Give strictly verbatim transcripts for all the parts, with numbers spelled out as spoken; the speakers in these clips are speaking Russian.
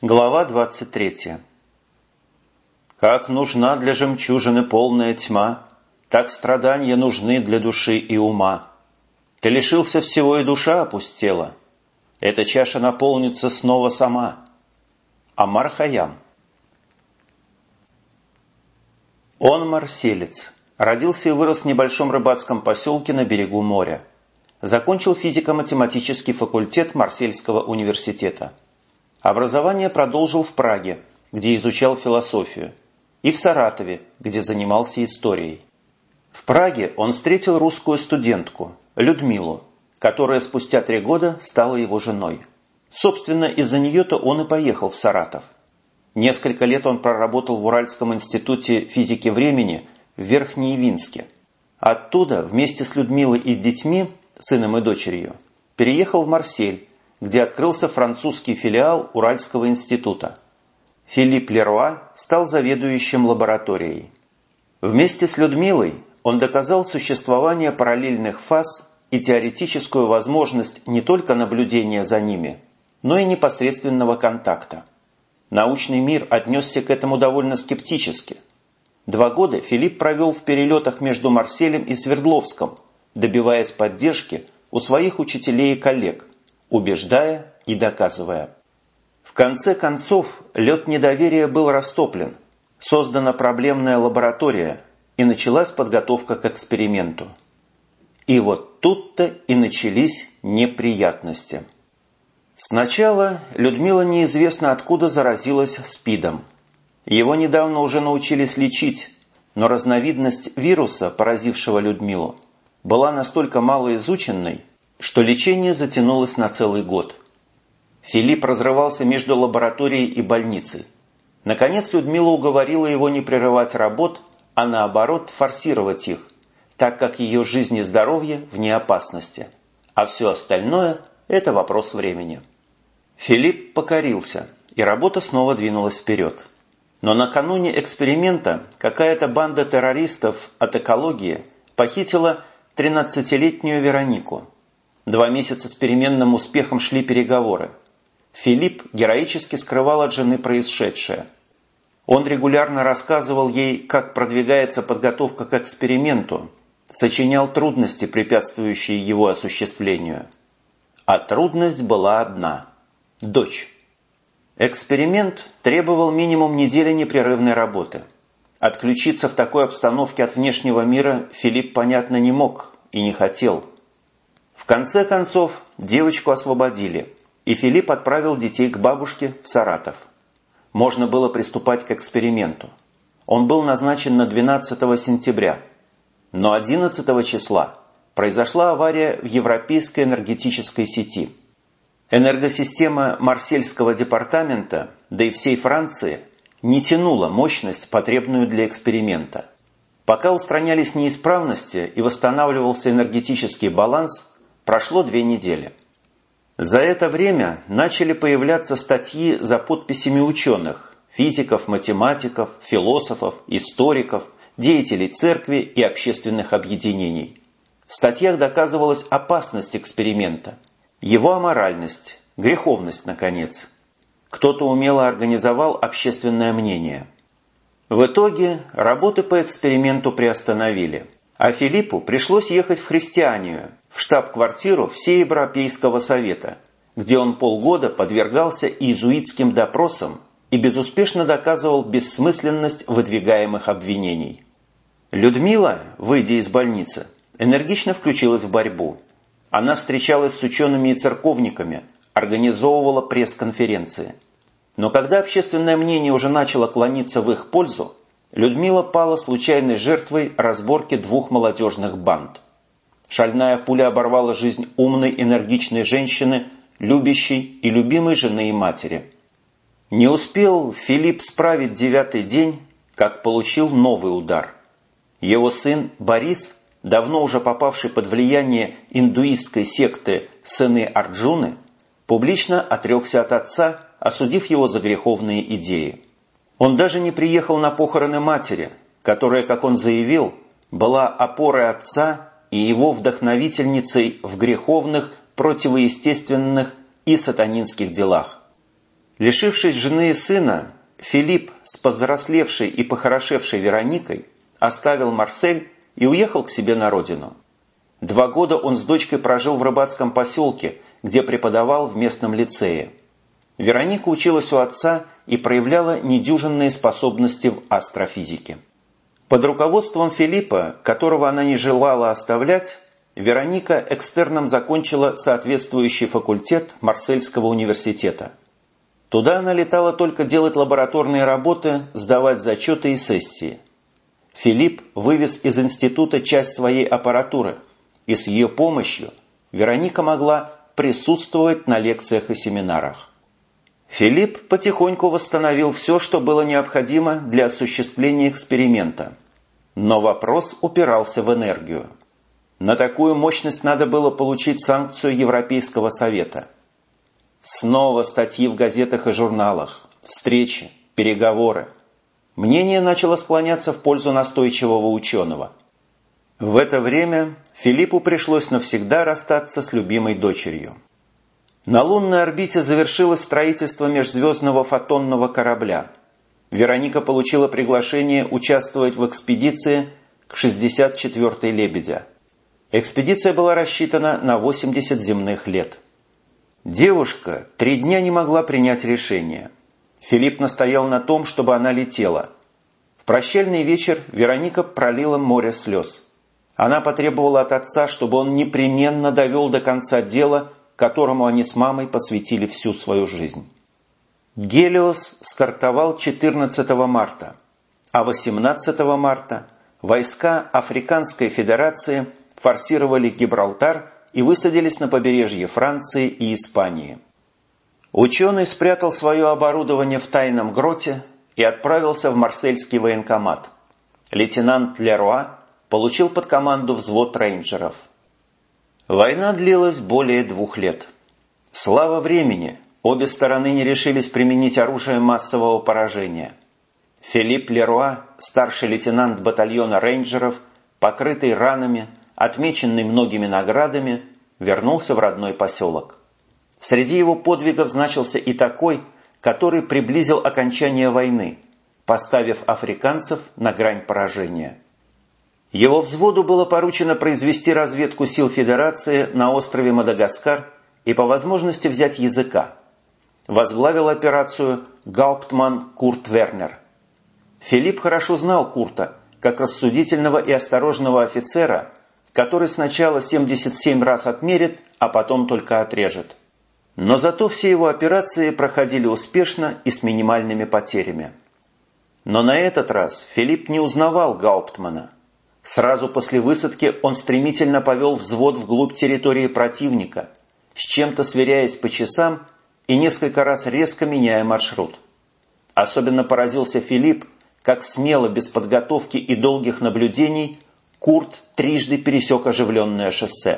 Глава двадцать третья. Как нужна для жемчужины полная тьма, так страдания нужны для души и ума. Ты лишился всего, и душа опустела. Эта чаша наполнится снова сама. Омар Хайям. Он марселец. Родился и вырос в небольшом рыбацком поселке на берегу моря. Закончил физико-математический факультет Марсельского университета. Образование продолжил в Праге, где изучал философию, и в Саратове, где занимался историей. В Праге он встретил русскую студентку, Людмилу, которая спустя три года стала его женой. Собственно, из-за нее-то он и поехал в Саратов. Несколько лет он проработал в Уральском институте физики времени в Верхнеивинске. Оттуда, вместе с Людмилой и детьми, сыном и дочерью, переехал в Марсель, где открылся французский филиал Уральского института. Филипп Леруа стал заведующим лабораторией. Вместе с Людмилой он доказал существование параллельных фаз и теоретическую возможность не только наблюдения за ними, но и непосредственного контакта. Научный мир отнесся к этому довольно скептически. Два года Филипп провел в перелетах между Марселем и Свердловском, добиваясь поддержки у своих учителей и коллег, убеждая и доказывая. В конце концов, лед недоверия был растоплен, создана проблемная лаборатория и началась подготовка к эксперименту. И вот тут-то и начались неприятности. Сначала Людмила неизвестно откуда заразилась СПИДом. Его недавно уже научились лечить, но разновидность вируса, поразившего Людмилу, была настолько малоизученной, что лечение затянулось на целый год. Филипп разрывался между лабораторией и больницей. Наконец Людмила уговорила его не прерывать работ, а наоборот форсировать их, так как ее жизнь и здоровье вне опасности, а все остальное – это вопрос времени. Филипп покорился, и работа снова двинулась вперед. Но накануне эксперимента какая-то банда террористов от экологии похитила тринадцатилетнюю Веронику. Два месяца с переменным успехом шли переговоры. Филипп героически скрывал от жены происшедшее. Он регулярно рассказывал ей, как продвигается подготовка к эксперименту, сочинял трудности, препятствующие его осуществлению. А трудность была одна – дочь. Эксперимент требовал минимум недели непрерывной работы. Отключиться в такой обстановке от внешнего мира Филипп, понятно, не мог и не хотел. В конце концов, девочку освободили, и Филипп отправил детей к бабушке в Саратов. Можно было приступать к эксперименту. Он был назначен на двенадцатого сентября, но одиннадцатого числа произошла авария в Европейской энергетической сети. Энергосистема Марсельского департамента, да и всей Франции, не тянула мощность, потребную для эксперимента. Пока устранялись неисправности и восстанавливался энергетический баланс, прошло две недели. За это время начали появляться статьи за подписями ученых, физиков, математиков, философов, историков, деятелей церкви и общественных объединений. В статьях доказывалась опасность эксперимента, его аморальность, греховность, наконец. Кто-то умело организовал общественное мнение. В итоге работы по эксперименту приостановили. А Филиппу пришлось ехать в Христианию, в штаб-квартиру Всеевропейского совета, где он полгода подвергался иезуитским допросам и безуспешно доказывал бессмысленность выдвигаемых обвинений. Людмила, выйдя из больницы, энергично включилась в борьбу. Она встречалась с учеными и церковниками, организовывала пресс-конференции. Но когда общественное мнение уже начало клониться в их пользу, Людмила пала случайной жертвой разборки двух молодежных банд. Шальная пуля оборвала жизнь умной, энергичной женщины, любящей и любимой жены и матери. Не успел Филипп справить девятый день, как получил новый удар. Его сын Борис, давно уже попавший под влияние индуистской секты сыны Арджуны, публично отрекся от отца, осудив его за греховные идеи. Он даже не приехал на похороны матери, которая, как он заявил, была опорой отца и его вдохновительницей в греховных, противоестественных и сатанинских делах. Лишившись жены и сына, Филипп с повзрослевшей и похорошевшей Вероникой оставил Марсель и уехал к себе на родину. Два года он с дочкой прожил в рыбацком поселке, где преподавал в местном лицее. Вероника училась у отца и проявляла недюжинные способности в астрофизике. Под руководством Филиппа, которого она не желала оставлять, Вероника экстерном закончила соответствующий факультет Марсельского университета. Туда она летала только делать лабораторные работы, сдавать зачеты и сессии. Филипп вывез из института часть своей аппаратуры, и с ее помощью Вероника могла присутствовать на лекциях и семинарах. Филипп потихоньку восстановил все, что было необходимо для осуществления эксперимента. Но вопрос упирался в энергию. На такую мощность надо было получить санкцию Европейского совета. Снова статьи в газетах и журналах, встречи, переговоры. Мнение начало склоняться в пользу настойчивого ученого. В это время Филиппу пришлось навсегда расстаться с любимой дочерью. На лунной орбите завершилось строительство межзвездного фотонного корабля. Вероника получила приглашение участвовать в экспедиции к шестьдесят четвёртой «Лебедя». Экспедиция была рассчитана на восемьдесят земных лет. Девушка три дня не могла принять решение. Филипп настоял на том, чтобы она летела. В прощальный вечер Вероника пролила море слез. Она потребовала от отца, чтобы он непременно довел до конца дело, которому они с мамой посвятили всю свою жизнь. Гелиос стартовал четырнадцатого марта, а восемнадцатого марта войска Африканской Федерации форсировали Гибралтар и высадились на побережье Франции и Испании. Ученый спрятал свое оборудование в тайном гроте и отправился в марсельский военкомат. Лейтенант Леруа получил под команду взвод рейнджеров. Война длилась более двух лет. Слава времени, обе стороны не решились применить оружие массового поражения. Филипп Леруа, старший лейтенант батальона рейнджеров, покрытый ранами, отмеченный многими наградами, вернулся в родной поселок. Среди его подвигов значился и такой, который приблизил окончание войны, поставив африканцев на грань поражения. Его взводу было поручено произвести разведку сил Федерации на острове Мадагаскар и по возможности взять языка. Возглавил операцию гауптман Курт Вернер. Филипп хорошо знал Курта как рассудительного и осторожного офицера, который сначала семьдесят семь раз отмерит, а потом только отрежет. Но зато все его операции проходили успешно и с минимальными потерями. Но на этот раз Филипп не узнавал гауптмана. Сразу после высадки он стремительно повел взвод вглубь территории противника, с чем-то сверяясь по часам и несколько раз резко меняя маршрут. Особенно поразился Филипп, как смело, без подготовки и долгих наблюдений, Курт трижды пересек оживленное шоссе.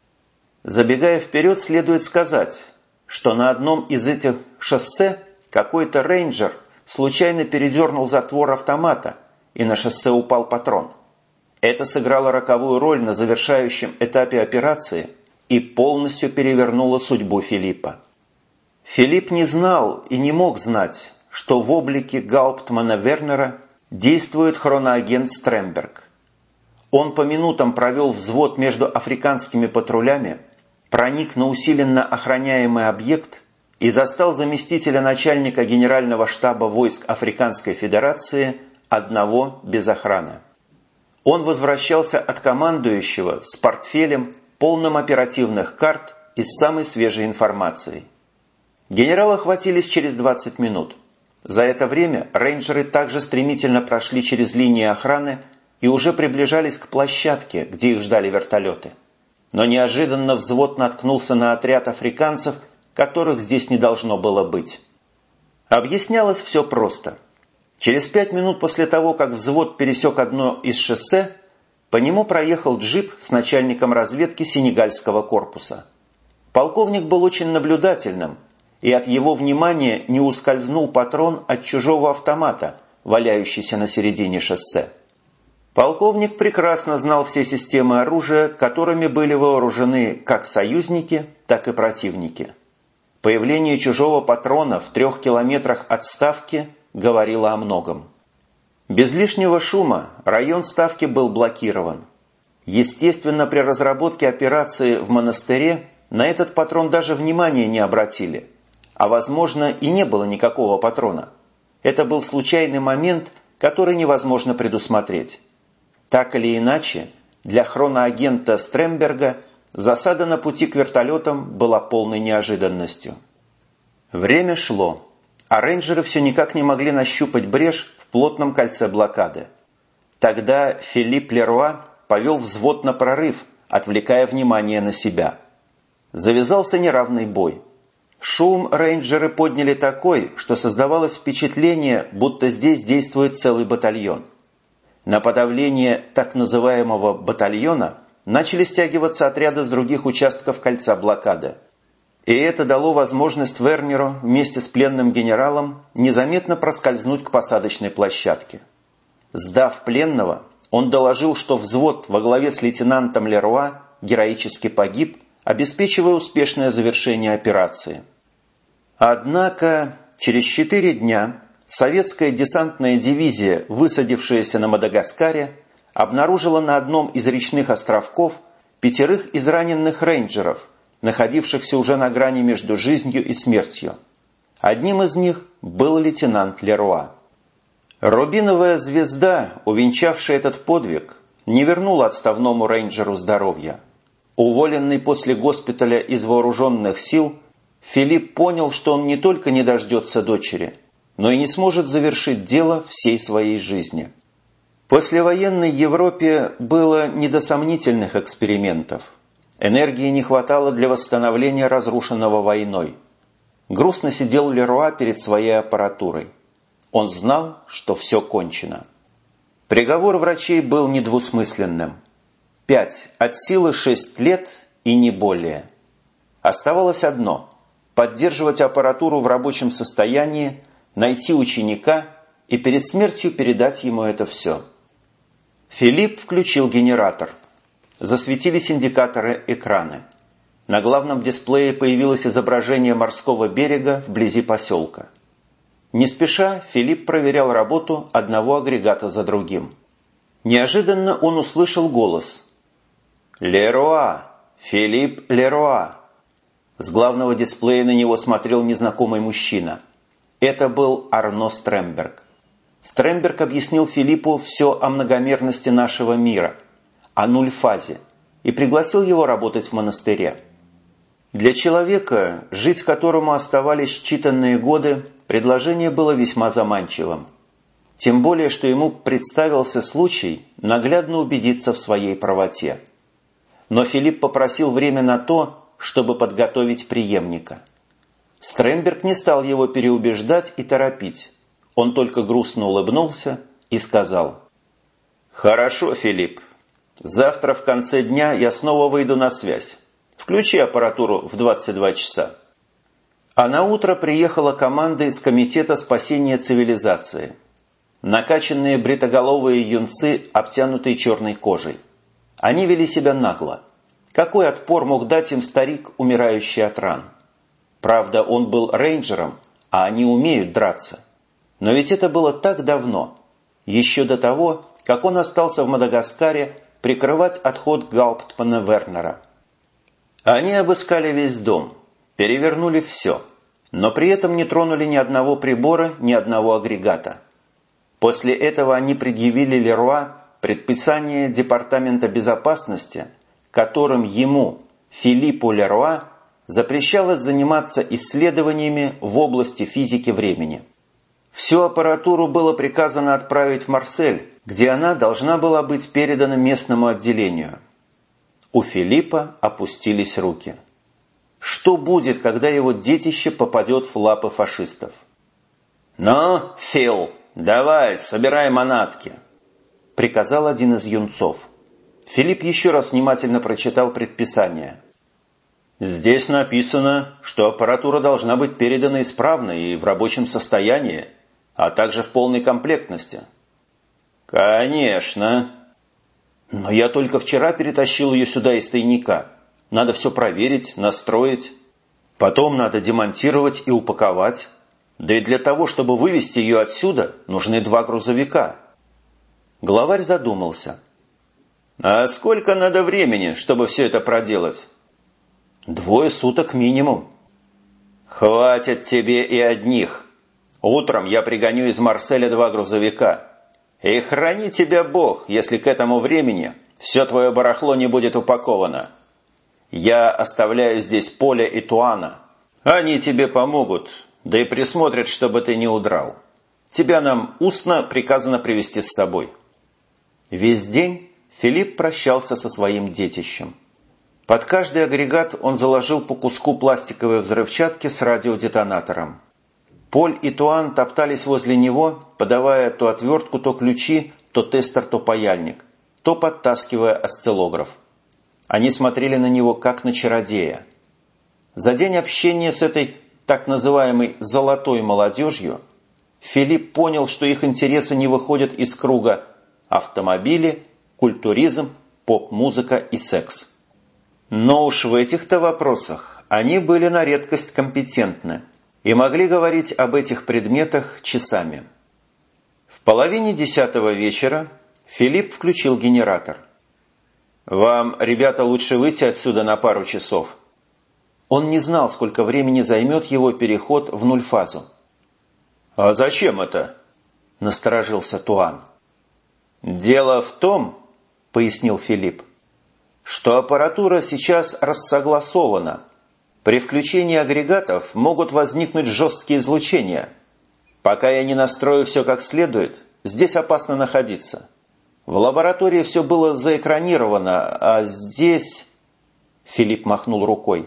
Забегая вперед, следует сказать, что на одном из этих шоссе какой-то рейнджер случайно передернул затвор автомата, и на шоссе упал патрон. Это сыграло роковую роль на завершающем этапе операции и полностью перевернуло судьбу Филиппа. Филипп не знал и не мог знать, что в облике гауптмана Вернера действует хроноагент Стремберг. Он по минутам провел взвод между африканскими патрулями, проник на усиленно охраняемый объект и застал заместителя начальника Генерального штаба войск Африканской Федерации одного без охраны. Он возвращался от командующего с портфелем, полным оперативных карт и с самой свежей информацией. Генерала хватились через двадцать минут. За это время рейнджеры также стремительно прошли через линии охраны и уже приближались к площадке, где их ждали вертолеты. Но неожиданно взвод наткнулся на отряд африканцев, которых здесь не должно было быть. Объяснялось все просто. Через пять минут после того, как взвод пересек одно из шоссе, по нему проехал джип с начальником разведки Сенегальского корпуса. Полковник был очень наблюдательным, и от его внимания не ускользнул патрон от чужого автомата, валяющийся на середине шоссе. Полковник прекрасно знал все системы оружия, которыми были вооружены как союзники, так и противники. Появление чужого патрона в трех километрах от ставки говорило о многом. Без лишнего шума район ставки был блокирован. Естественно, при разработке операции в монастыре на этот патрон даже внимания не обратили, а, возможно, и не было никакого патрона. Это был случайный момент, который невозможно предусмотреть. Так или иначе, для хроноагента Стремберга засада на пути к вертолетам была полной неожиданностью. Время шло, а рейнджеры все никак не могли нащупать брешь в плотном кольце блокады. Тогда Филипп Леруа повел взвод на прорыв, отвлекая внимание на себя. Завязался неравный бой. Шум рейнджеры подняли такой, что создавалось впечатление, будто здесь действует целый батальон. На подавление так называемого батальона начали стягиваться отряды с других участков кольца блокады. И это дало возможность Вернеру вместе с пленным генералом незаметно проскользнуть к посадочной площадке. Сдав пленного, он доложил, что взвод во главе с лейтенантом Леруа героически погиб, обеспечивая успешное завершение операции. Однако через четыре дня советская десантная дивизия, высадившаяся на Мадагаскаре, обнаружила на одном из речных островков пятерых израненных рейнджеров, находившихся уже на грани между жизнью и смертью. Одним из них был лейтенант Леруа. Рубиновая звезда, увенчавшая этот подвиг, не вернула отставному рейнджеру здоровья. Уволенный после госпиталя из вооруженных сил, Филипп понял, что он не только не дождется дочери, но и не сможет завершить дело всей своей жизни. В послевоенной Европе было не до сомнительных экспериментов. Энергии не хватало для восстановления разрушенного войной. Грустно сидел Леруа перед своей аппаратурой. Он знал, что все кончено. Приговор врачей был недвусмысленным. Пять от силы шесть лет и не более. Оставалось одно – поддерживать аппаратуру в рабочем состоянии, найти ученика и перед смертью передать ему это все. Филипп включил генератор. Засветились индикаторы экраны. На главном дисплее появилось изображение морского берега вблизи поселка. Не спеша Филипп проверял работу одного агрегата за другим. Неожиданно он услышал голос. «Леруа! Филипп Леруа!» С главного дисплея на него смотрел незнакомый мужчина. Это был Арно Стремберг. Стремберг объяснил Филиппу все о многомерности нашего мира, о нуль-фазе, и пригласил его работать в монастыре. Для человека, жить которому оставались считанные годы, предложение было весьма заманчивым. Тем более, что ему представился случай наглядно убедиться в своей правоте. Но Филипп попросил время на то, чтобы подготовить преемника. Стремберг не стал его переубеждать и торопить. Он только грустно улыбнулся и сказал: «Хорошо, Филипп. Завтра в конце дня я снова выйду на связь. Включи аппаратуру в двадцать два часа». А на утро приехала команда из Комитета спасения цивилизации. Накачанные бритоголовые юнцы, обтянутые черной кожей. Они вели себя нагло. Какой отпор мог дать им старик, умирающий от ран? Правда, он был рейнджером, а они умеют драться. Но ведь это было так давно, еще до того, как он остался в Мадагаскаре прикрывать отход гауптмана Вернера. Они обыскали весь дом, перевернули все, но при этом не тронули ни одного прибора, ни одного агрегата. После этого они предъявили Леруа предписание Департамента безопасности, которым ему, Филиппу Леруа, запрещалось заниматься исследованиями в области физики времени. Всю аппаратуру было приказано отправить в Марсель, где она должна была быть передана местному отделению. У Филиппа опустились руки. Что будет, когда его детище попадет в лапы фашистов? «Ну, Фил, давай, собирай манатки», — приказал один из юнцов. Филипп еще раз внимательно прочитал предписание. «Здесь написано, что аппаратура должна быть передана исправно и в рабочем состоянии, а также в полной комплектности». «Конечно». «Но я только вчера перетащил ее сюда из тайника. Надо все проверить, настроить». Потом надо демонтировать и упаковать. Да и для того, чтобы вывезти ее отсюда, нужны два грузовика. Главарь задумался. А сколько надо времени, чтобы все это проделать? Двое суток минимум. Хватит тебе и одних. Утром я пригоню из Марселя два грузовика. И храни тебя Бог, если к этому времени все твое барахло не будет упаковано. Я оставляю здесь Поля и Туана. Они тебе помогут, да и присмотрят, чтобы ты не удрал. Тебя нам устно приказано привезти с собой. Весь день Филипп прощался со своим детищем. Под каждый агрегат он заложил по куску пластиковой взрывчатки с радиодетонатором. Поль и Туан топтались возле него, подавая то отвертку, то ключи, то тестер, то паяльник, то подтаскивая осциллограф. Они смотрели на него, как на чародея. За день общения с этой так называемой «золотой молодежью» Филипп понял, что их интересы не выходят из круга автомобили, культуризм, поп-музыка и секс. Но уж в этих-то вопросах они были на редкость компетентны и могли говорить об этих предметах часами. В половине десятого вечера Филипп включил генератор. «Вам, ребята, лучше выйти отсюда на пару часов». Он не знал, сколько времени займет его переход в нульфазу. «А зачем это?» – насторожился Туан. «Дело в том, – пояснил Филипп, – что аппаратура сейчас рассогласована. При включении агрегатов могут возникнуть жесткие излучения. Пока я не настрою все как следует, здесь опасно находиться. В лаборатории все было заэкранировано, а здесь...» Филипп махнул рукой.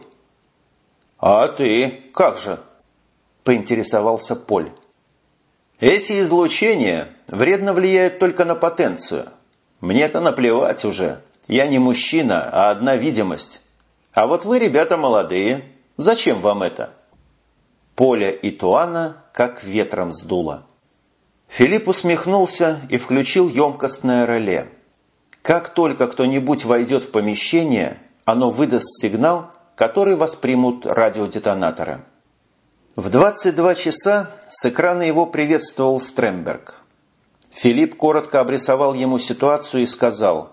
«А ты как же?» – поинтересовался Поль. «Эти излучения вредно влияют только на потенцию. Мне-то наплевать уже. Я не мужчина, а одна видимость. А вот вы, ребята, молодые. Зачем вам это?» Поля и Туана как ветром сдуло. Филипп усмехнулся и включил емкостное реле. Как только кто-нибудь войдет в помещение, оно выдаст сигнал, который воспримут радиодетонаторы. В двадцать два часа с экрана его приветствовал Стремберг. Филипп коротко обрисовал ему ситуацию и сказал: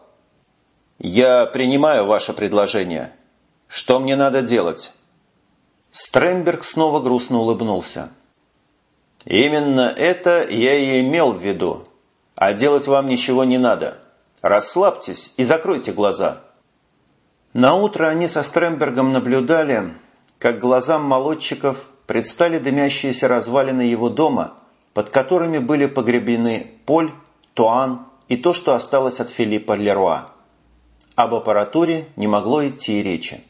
«Я принимаю ваше предложение. Что мне надо делать?» Стремберг снова грустно улыбнулся. «Именно это я и имел в виду. А делать вам ничего не надо. Расслабьтесь и закройте глаза». Наутро они со Стрембергом наблюдали, как глазам молодчиков предстали дымящиеся развалины его дома, под которыми были погребены Поль, Туан и то, что осталось от Филиппа Леруа. Об аппаратуре не могло идти и речи.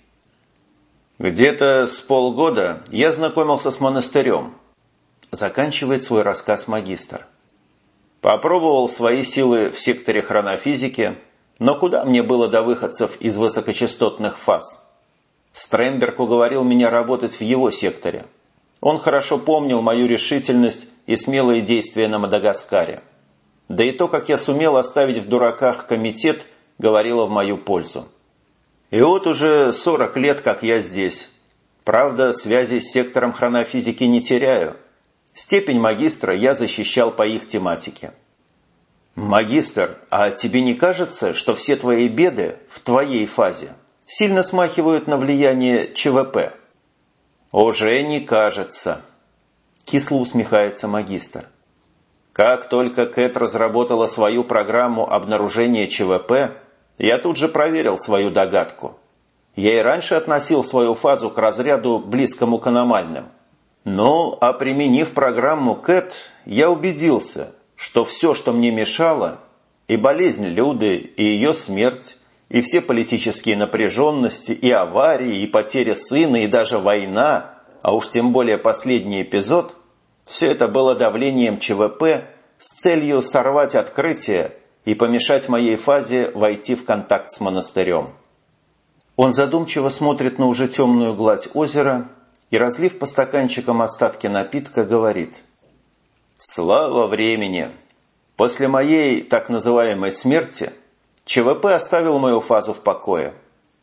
«Где-то с полгода я знакомился с монастырем», – заканчивает свой рассказ магистр. «Попробовал свои силы в секторе хронофизики, но куда мне было до выходцев из высокочастотных фаз? Стремберг уговорил меня работать в его секторе. Он хорошо помнил мою решительность и смелые действия на Мадагаскаре. Да и то, как я сумел оставить в дураках комитет, говорило в мою пользу. И вот уже сорок лет, как я здесь. Правда, связи с сектором хронофизики не теряю. Степень магистра я защищал по их тематике». «Магистр, а тебе не кажется, что все твои беды в твоей фазе сильно смахивают на влияние ЧВП?» «Уже не кажется», – кисло усмехается магистр. «Как только Кэт разработала свою программу обнаружения ЧВП, я тут же проверил свою догадку. Я и раньше относил свою фазу к разряду, близкому к аномальным. Ну, а применив программу Кэт, я убедился, что все, что мне мешало, и болезнь Люды, и ее смерть, и все политические напряженности, и аварии, и потеря сына, и даже война, а уж тем более последний эпизод, все это было давлением ЧВП с целью сорвать открытие и помешать моей фазе войти в контакт с монастырем». Он задумчиво смотрит на уже темную гладь озера и, разлив по стаканчикам остатки напитка, говорит: «Слава времени! После моей так называемой смерти ЧВП оставил мою фазу в покое.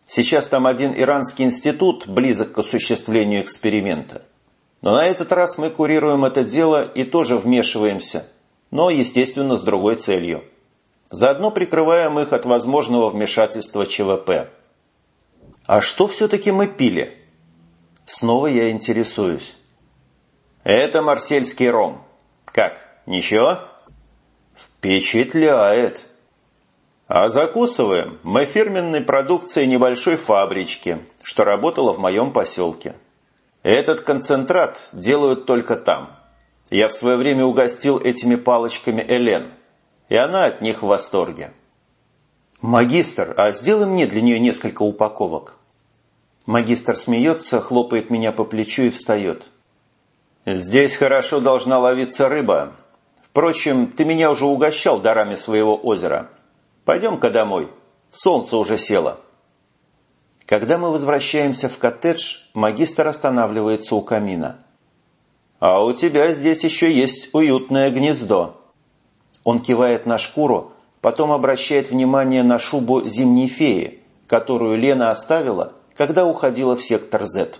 Сейчас там один иранский институт близок к осуществлению эксперимента. Но на этот раз мы курируем это дело и тоже вмешиваемся, но, естественно, с другой целью. Заодно прикрываем их от возможного вмешательства ЧВП. А что все-таки мы пили? Снова я интересуюсь. Это марсельский ром. Как, ничего? Впечатляет. А закусываем мы фирменной продукцией небольшой фабрички, что работала в моем поселке. Этот концентрат делают только там. Я в свое время угостил этими палочками Элен, и она от них в восторге. «Магистр, а сделай мне для нее несколько упаковок». Магистр смеется, хлопает меня по плечу и встает. «Здесь хорошо должна ловиться рыба. Впрочем, ты меня уже угощал дарами своего озера. Пойдем-ка домой. Солнце уже село». Когда мы возвращаемся в коттедж, магистр останавливается у камина. «А у тебя здесь еще есть уютное гнездо». Он кивает на шкуру, потом обращает внимание на шубу зимней феи, которую Лена оставила, когда уходила в сектор Z.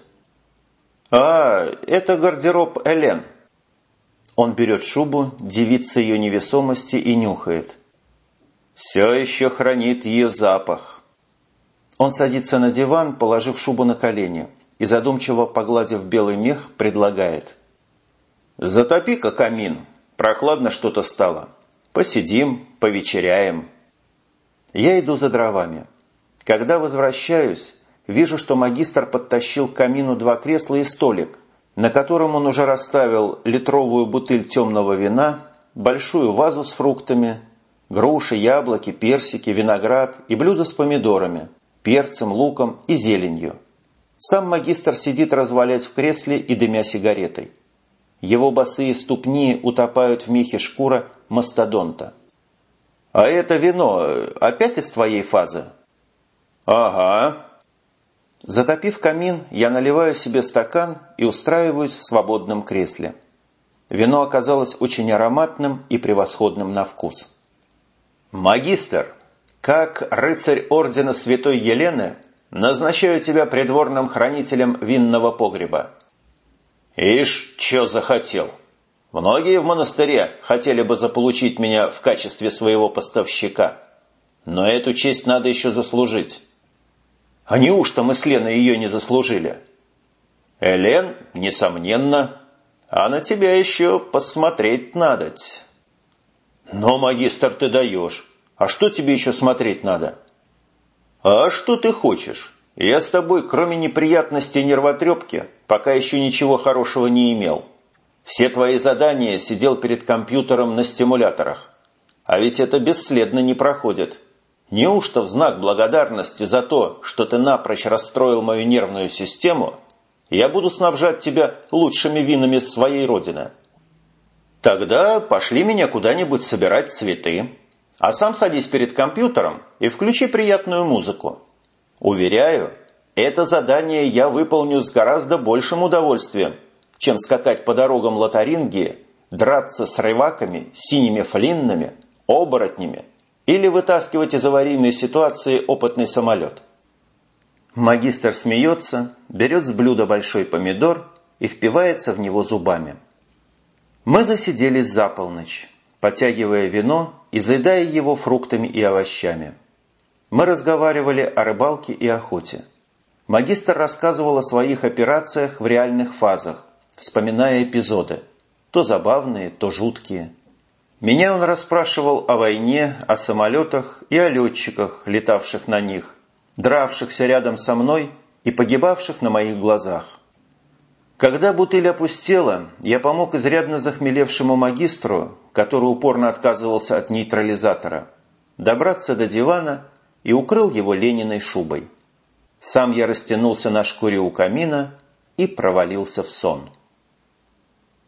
«А, это гардероб Элен». Он берет шубу, дивится ее невесомости и нюхает. «Все еще хранит ее запах». Он садится на диван, положив шубу на колени, и, задумчиво погладив белый мех, предлагает. «Затопи-ка камин. Прохладно что-то стало. Посидим, повечеряем». Я иду за дровами. Когда возвращаюсь, вижу, что магистр подтащил к камину два кресла и столик, на котором он уже расставил литровую бутыль темного вина, большую вазу с фруктами, груши, яблоки, персики, виноград и блюдо с помидорами, перцем, луком и зеленью. Сам магистр сидит развалясь в кресле и дымя сигаретой. Его босые ступни утопают в мехе шкура мастодонта. «А это вино опять из твоей фазы?» «Ага». Затопив камин, я наливаю себе стакан и устраиваюсь в свободном кресле. Вино оказалось очень ароматным и превосходным на вкус. «Магистр, как рыцарь ордена Святой Елены, назначаю тебя придворным хранителем винного погреба». «Ишь, чё захотел? Многие в монастыре хотели бы заполучить меня в качестве своего поставщика. Но эту честь надо еще заслужить». «А неужто мы с Леной ее не заслужили?» «Элен, несомненно. А на тебя еще посмотреть надоть». «Но, магистр, ты даешь. А что тебе еще смотреть надо?» «А что ты хочешь? Я с тобой, кроме неприятностей и нервотрепки, пока еще ничего хорошего не имел. Все твои задания сидел перед компьютером на стимуляторах. А ведь это бесследно не проходит. Неужто в знак благодарности за то, что ты напрочь расстроил мою нервную систему, я буду снабжать тебя лучшими винами своей родины? Тогда пошли меня куда-нибудь собирать цветы, а сам садись перед компьютером и включи приятную музыку. Уверяю, это задание я выполню с гораздо большим удовольствием, чем скакать по дорогам Лотарингии, драться с рываками, синими флиннами, оборотнями или вытаскивать из аварийной ситуации опытный самолет». Магистр смеется, берет с блюда большой помидор и впивается в него зубами. Мы засиделись за полночь, потягивая вино и заедая его фруктами и овощами. Мы разговаривали о рыбалке и охоте. Магистр рассказывал о своих операциях в реальных фазах, вспоминая эпизоды, то забавные, то жуткие. Меня он расспрашивал о войне, о самолетах и о летчиках, летавших на них, дравшихся рядом со мной и погибавших на моих глазах. Когда бутыль опустела, я помог изрядно захмелевшему магистру, который упорно отказывался от нейтрализатора, добраться до дивана и укрыл его Лениной шубой. Сам я растянулся на шкуре у камина и провалился в сон.